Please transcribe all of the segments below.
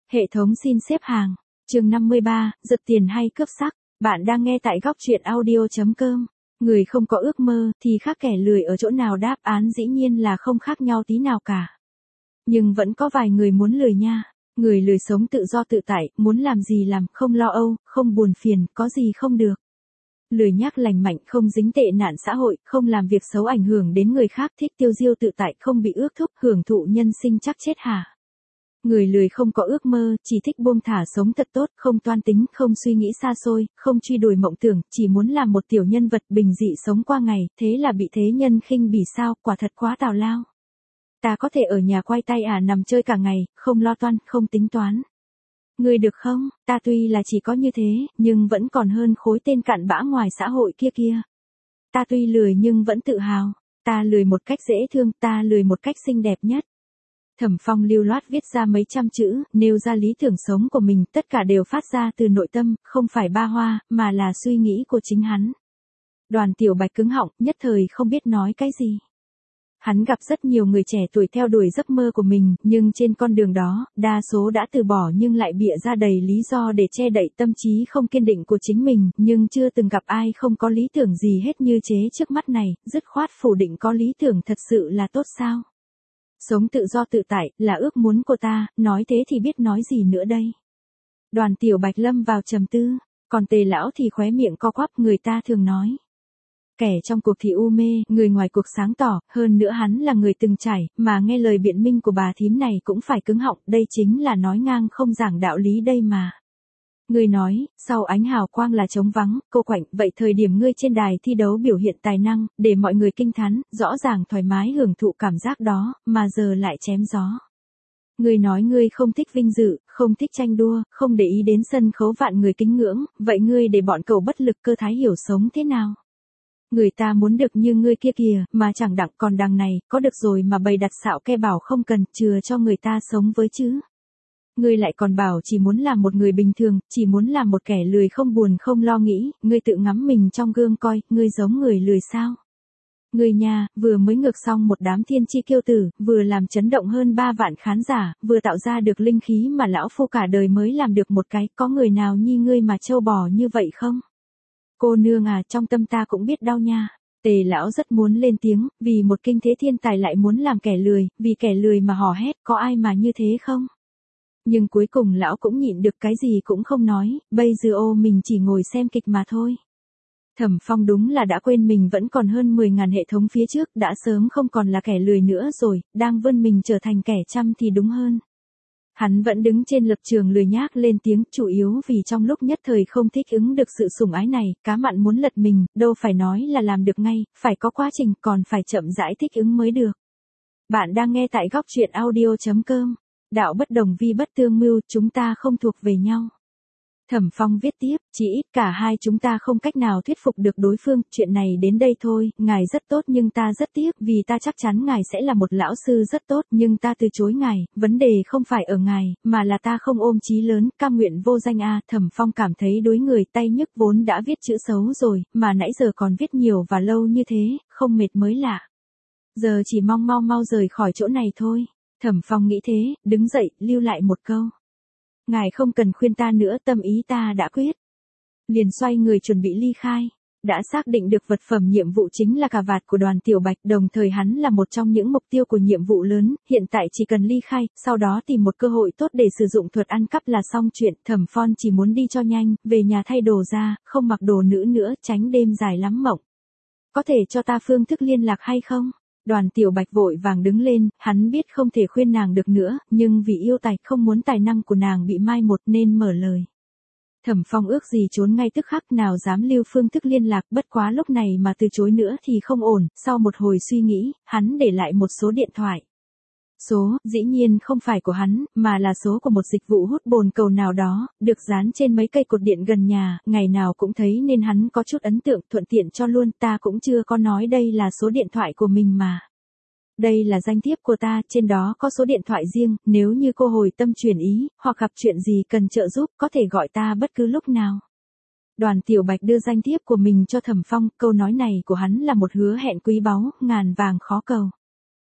Hệ thống xin xếp hàng. Chương 53, giật tiền hay cướp sắc. Bạn đang nghe tại góc truyện audio.com. Người không có ước mơ thì khác kẻ lười ở chỗ nào, đáp án dĩ nhiên là không khác nhau tí nào cả. Nhưng vẫn có vài người muốn lười nha. Người lười sống tự do tự tại, muốn làm gì làm, không lo âu, không buồn phiền, có gì không được. Lười nhác lành mạnh, không dính tệ nạn xã hội, không làm việc xấu ảnh hưởng đến người khác, thích tiêu diêu tự tại, không bị ước thúc, hưởng thụ nhân sinh chắc chết hả. Người lười không có ước mơ, chỉ thích buông thả sống thật tốt, không toan tính, không suy nghĩ xa xôi, không truy đuổi mộng tưởng, chỉ muốn làm một tiểu nhân vật bình dị sống qua ngày, thế là bị thế nhân khinh bỉ sao, quả thật quá tào lao. Ta có thể ở nhà quay tay nằm chơi cả ngày, không lo toan, không tính toán. Người được không, ta tuy là chỉ có như thế, nhưng vẫn còn hơn khối tên cặn bã ngoài xã hội kia. Ta tuy lười nhưng vẫn tự hào, ta lười một cách dễ thương, ta lười một cách xinh đẹp nhất. Thẩm Phong lưu loát viết ra mấy trăm chữ, nêu ra lý tưởng sống của mình, tất cả đều phát ra từ nội tâm, không phải ba hoa, mà là suy nghĩ của chính hắn. Đoàn Tiểu Bạch cứng họng, nhất thời không biết nói cái gì. Hắn gặp rất nhiều người trẻ tuổi theo đuổi giấc mơ của mình, nhưng trên con đường đó, đa số đã từ bỏ nhưng lại bịa ra đầy lý do để che đậy tâm trí không kiên định của chính mình, nhưng chưa từng gặp ai không có lý tưởng gì hết như chế trước mắt này, dứt khoát phủ định có lý tưởng thật sự là tốt sao. Sống tự do tự tại, là ước muốn của ta, nói thế thì biết nói gì nữa đây. Đoàn Tiểu Bạch lâm vào trầm tư, còn Tề lão thì khóe miệng co quắp, người ta thường nói. Kẻ trong cuộc thì u mê, người ngoài cuộc sáng tỏ, hơn nữa hắn là người từng trải, mà nghe lời biện minh của bà thím này cũng phải cứng họng, đây chính là nói ngang không giảng đạo lý đây mà. Người nói, sau ánh hào quang là trống vắng, cô quạnh, vậy thời điểm ngươi trên đài thi đấu biểu hiện tài năng, để mọi người kinh thán, rõ ràng thoải mái hưởng thụ cảm giác đó, mà giờ lại chém gió. Ngươi nói ngươi không thích vinh dự, không thích tranh đua, không để ý đến sân khấu vạn người kính ngưỡng, vậy ngươi để bọn cậu bất lực cơ thái hiểu sống thế nào? Người ta muốn được như ngươi kia kìa, mà chẳng đặng còn đằng này, có được rồi mà bày đặt xạo ke bảo không cần, chừa cho người ta sống với chứ. Ngươi lại còn bảo chỉ muốn làm một người bình thường, chỉ muốn làm một kẻ lười không buồn không lo nghĩ, ngươi tự ngắm mình trong gương coi, ngươi giống người lười sao. Ngươi nha, vừa mới ngược xong một đám thiên chi kiêu tử, vừa làm chấn động hơn 3 vạn khán giả, vừa tạo ra được linh khí mà lão phu cả đời mới làm được một cái, có người nào nhi ngươi mà trâu bò như vậy không? Cô nương trong tâm ta cũng biết đau nha. Tề lão rất muốn lên tiếng, vì một kinh thế thiên tài lại muốn làm kẻ lười, vì kẻ lười mà hò hét, có ai mà như thế không? Nhưng cuối cùng lão cũng nhịn được, cái gì cũng không nói, bây giờ mình chỉ ngồi xem kịch mà thôi. Thẩm Phong đúng là đã quên mình vẫn còn hơn 10.000 hệ thống phía trước, đã sớm không còn là kẻ lười nữa rồi, đang vươn mình trở thành kẻ chăm thì đúng hơn. Hắn vẫn đứng trên lập trường lười nhác lên tiếng, chủ yếu vì trong lúc nhất thời không thích ứng được sự sủng ái này, cá mặn muốn lật mình, đâu phải nói là làm được ngay, phải có quá trình, còn phải chậm rãi thích ứng mới được. Bạn đang nghe tại góc truyện audio.com. Đạo bất đồng vi bất tương mưu, chúng ta không thuộc về nhau. Thẩm Phong viết tiếp, chỉ ít cả hai chúng ta không cách nào thuyết phục được đối phương, chuyện này đến đây thôi, ngài rất tốt nhưng ta rất tiếc, vì ta chắc chắn ngài sẽ là một lão sư rất tốt, nhưng ta từ chối ngài, vấn đề không phải ở ngài, mà là ta không ôm chí lớn, cam nguyện vô danh Thẩm Phong cảm thấy đối người tay nhức vốn đã viết chữ xấu rồi, mà nãy giờ còn viết nhiều và lâu như thế, không mệt mới lạ. Giờ chỉ mong mau rời khỏi chỗ này thôi. Thẩm Phong nghĩ thế, đứng dậy, lưu lại một câu. Ngài không cần khuyên ta nữa, tâm ý ta đã quyết. Liền xoay người chuẩn bị ly khai. Đã xác định được vật phẩm nhiệm vụ chính là cà vạt của Đoàn Tiểu Bạch, đồng thời hắn là một trong những mục tiêu của nhiệm vụ lớn, hiện tại chỉ cần ly khai, sau đó tìm một cơ hội tốt để sử dụng thuật ăn cắp là xong chuyện. Thẩm Phong chỉ muốn đi cho nhanh, về nhà thay đồ ra, không mặc đồ nữ nữa, tránh đêm dài lắm mộng. Có thể cho ta phương thức liên lạc hay không? Đoàn Tiểu Bạch vội vàng đứng lên, hắn biết không thể khuyên nàng được nữa, nhưng vì yêu tài không muốn tài năng của nàng bị mai một nên mở lời. Thẩm Phong ước gì trốn ngay tức khắc, nào dám lưu phương thức liên lạc, bất quá lúc này mà từ chối nữa thì không ổn, sau một hồi suy nghĩ, hắn để lại một số điện thoại. Số, dĩ nhiên không phải của hắn, mà là số của một dịch vụ hút bồn cầu nào đó, được dán trên mấy cây cột điện gần nhà, ngày nào cũng thấy nên hắn có chút ấn tượng, thuận tiện cho luôn, ta cũng chưa có nói đây là số điện thoại của mình mà. Đây là danh thiếp của ta, trên đó có số điện thoại riêng, nếu như cô hồi tâm chuyển ý, hoặc gặp chuyện gì cần trợ giúp, có thể gọi ta bất cứ lúc nào. Đoàn Tiểu Bạch đưa danh thiếp của mình cho Thẩm Phong, câu nói này của hắn là một hứa hẹn quý báu, ngàn vàng khó cầu.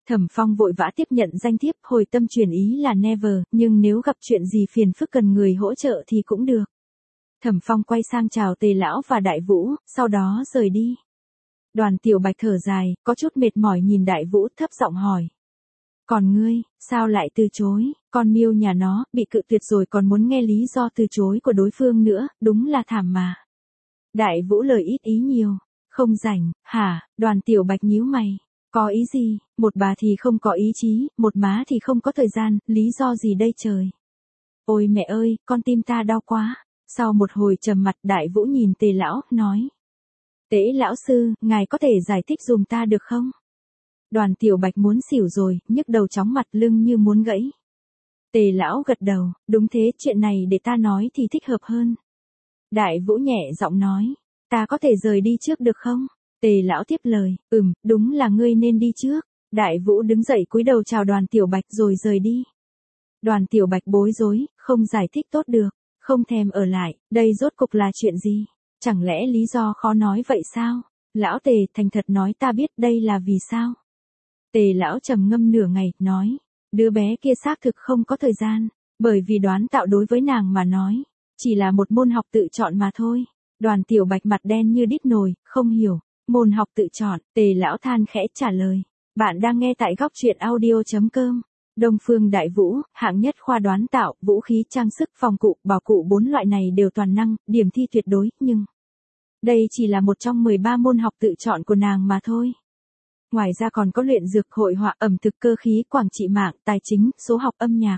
Thẩm Phong vội vã tiếp nhận danh thiếp, hồi tâm chuyển ý là never, nhưng nếu gặp chuyện gì phiền phức cần người hỗ trợ thì cũng được. Thẩm Phong quay sang chào Tề lão và Đại Vũ, sau đó rời đi. Đoàn Tiểu Bạch thở dài, có chút mệt mỏi nhìn Đại Vũ thấp giọng hỏi. Còn ngươi, sao lại từ chối, con Miêu nhà nó, bị cự tuyệt rồi còn muốn nghe lý do từ chối của đối phương nữa, đúng là thảm mà. Đại Vũ lời ít ý nhiều, không rảnh, hả, Đoàn Tiểu Bạch nhíu mày. Có ý gì, một bà thì không có ý chí, một má thì không có thời gian, lý do gì đây trời. Ôi mẹ ơi, con tim ta đau quá. Sau một hồi trầm mặt Đại Vũ nhìn Tề lão, nói. Tế lão sư, ngài có thể giải thích dùm ta được không? Đoàn Tiểu Bạch muốn xỉu rồi, nhức đầu chóng mặt lưng như muốn gãy. Tề lão gật đầu, đúng thế, chuyện này để ta nói thì thích hợp hơn. Đại Vũ nhẹ giọng nói, ta có thể rời đi trước được không? Tề lão tiếp lời, đúng là ngươi nên đi trước. Đại Vũ đứng dậy cúi đầu chào Đoàn Tiểu Bạch rồi rời đi. Đoàn Tiểu Bạch bối rối, không giải thích tốt được, không thèm ở lại, đây rốt cục là chuyện gì? Chẳng lẽ lý do khó nói vậy sao? Lão Tề thành thật nói ta biết đây là vì sao? Tề lão trầm ngâm nửa ngày, nói, đứa bé kia xác thực không có thời gian, bởi vì đoán tạo đối với nàng mà nói, chỉ là một môn học tự chọn mà thôi. Đoàn Tiểu Bạch mặt đen như đít nồi, không hiểu, môn học tự chọn, Tề lão than khẽ trả lời. Bạn đang nghe tại góc truyện audio.com. Đông Phương Đại Vũ, hạng nhất khoa đoán tạo, vũ khí trang sức, phòng cụ, bảo cụ 4 loại này đều toàn năng, điểm thi tuyệt đối, nhưng đây chỉ là một trong 13 môn học tự chọn của nàng mà thôi. Ngoài ra còn có luyện dược, hội họa, ẩm thực, cơ khí, quảng trị mạng, tài chính, số học, âm nhạc.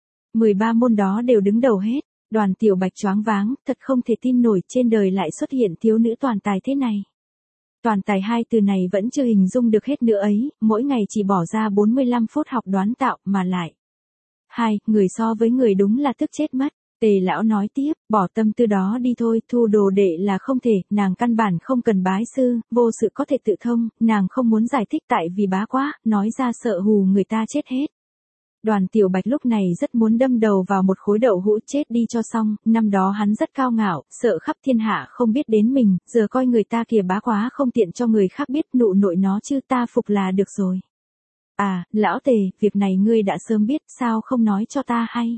13 môn đó đều đứng đầu hết. Đoàn Tiểu Bạch choáng váng, thật không thể tin nổi trên đời lại xuất hiện thiếu nữ toàn tài thế này. Toàn tài hai từ này vẫn chưa hình dung được hết nữa ấy, mỗi ngày chỉ bỏ ra 45 phút học đoán tạo mà lại. Người so với người đúng là tức chết mất. Tề lão nói tiếp, bỏ tâm tư đó đi thôi, thu đồ đệ là không thể, nàng căn bản không cần bái sư, vô sự có thể tự thông, nàng không muốn giải thích tại vì bá quá, nói ra sợ hù người ta chết hết. Đoàn Tiểu Bạch lúc này rất muốn đâm đầu vào một khối đậu hũ chết đi cho xong, năm đó hắn rất cao ngạo, sợ khắp thiên hạ không biết đến mình, giờ coi người ta kìa bá quá không tiện cho người khác biết, nụ nội nó chứ ta phục là được rồi. À, lão Tề, việc này ngươi đã sớm biết, sao không nói cho ta hay?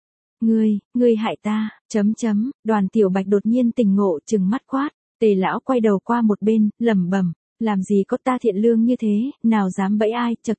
Ngươi hại ta, Đoàn Tiểu Bạch đột nhiên tỉnh ngộ, trừng mắt quát. Tề lão quay đầu qua một bên, lẩm bẩm, làm gì có ta thiện lương như thế, nào dám bẫy ai, chậc.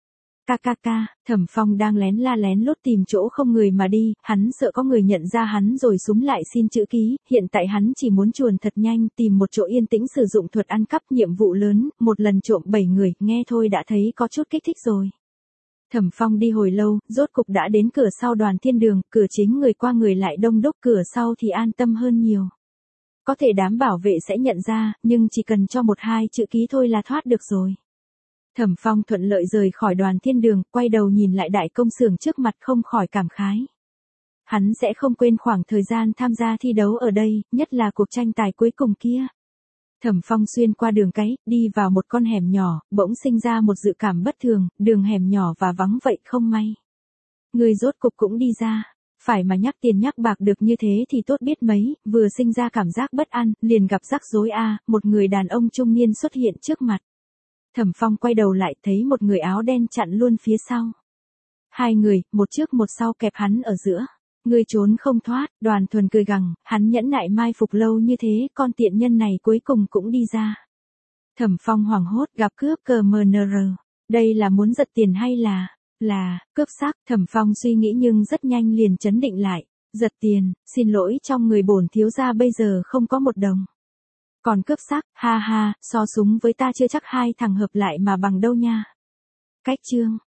Thẩm Phong đang lén lút tìm chỗ không người mà đi, hắn sợ có người nhận ra hắn rồi súng lại xin chữ ký, hiện tại hắn chỉ muốn chuồn thật nhanh, tìm một chỗ yên tĩnh sử dụng thuật ăn cắp, nhiệm vụ lớn, một lần trộm 7 người, nghe thôi đã thấy có chút kích thích rồi. Thẩm Phong đi hồi lâu, rốt cục đã đến cửa sau Đoàn Thiên Đường, cửa chính người qua người lại đông đúc, cửa sau thì an tâm hơn nhiều. Có thể đám bảo vệ sẽ nhận ra, nhưng chỉ cần cho 1-2 chữ ký thôi là thoát được rồi. Thẩm Phong thuận lợi rời khỏi Đoàn Thiên Đường, quay đầu nhìn lại đại công xưởng trước mặt không khỏi cảm khái. Hắn sẽ không quên khoảng thời gian tham gia thi đấu ở đây, nhất là cuộc tranh tài cuối cùng kia. Thẩm Phong xuyên qua đường cái, đi vào một con hẻm nhỏ, bỗng sinh ra một dự cảm bất thường, đường hẻm nhỏ và vắng vậy không may. Người rốt cục cũng đi ra, phải mà nhắc tiền nhắc bạc được như thế thì tốt biết mấy, vừa sinh ra cảm giác bất an, liền gặp rắc rối một người đàn ông trung niên xuất hiện trước mặt. Thẩm Phong quay đầu lại thấy một người áo đen chặn luôn phía sau. 2 người, một trước một sau kẹp hắn ở giữa. Ngươi trốn không thoát, Đoàn Thuần cười gằn, hắn nhẫn nại mai phục lâu như thế, con tiện nhân này cuối cùng cũng đi ra. Thẩm Phong hoảng hốt, gặp cướp CMNR. Đây là muốn giật tiền hay là cướp xác? Thẩm Phong suy nghĩ nhưng rất nhanh liền trấn định lại. Giật tiền, xin lỗi, trong người bổn thiếu gia bây giờ không có 1 đồng. Còn cướp xác, ha ha, so súng với ta chưa chắc 2 thằng hợp lại mà bằng đâu nha. Cách chương.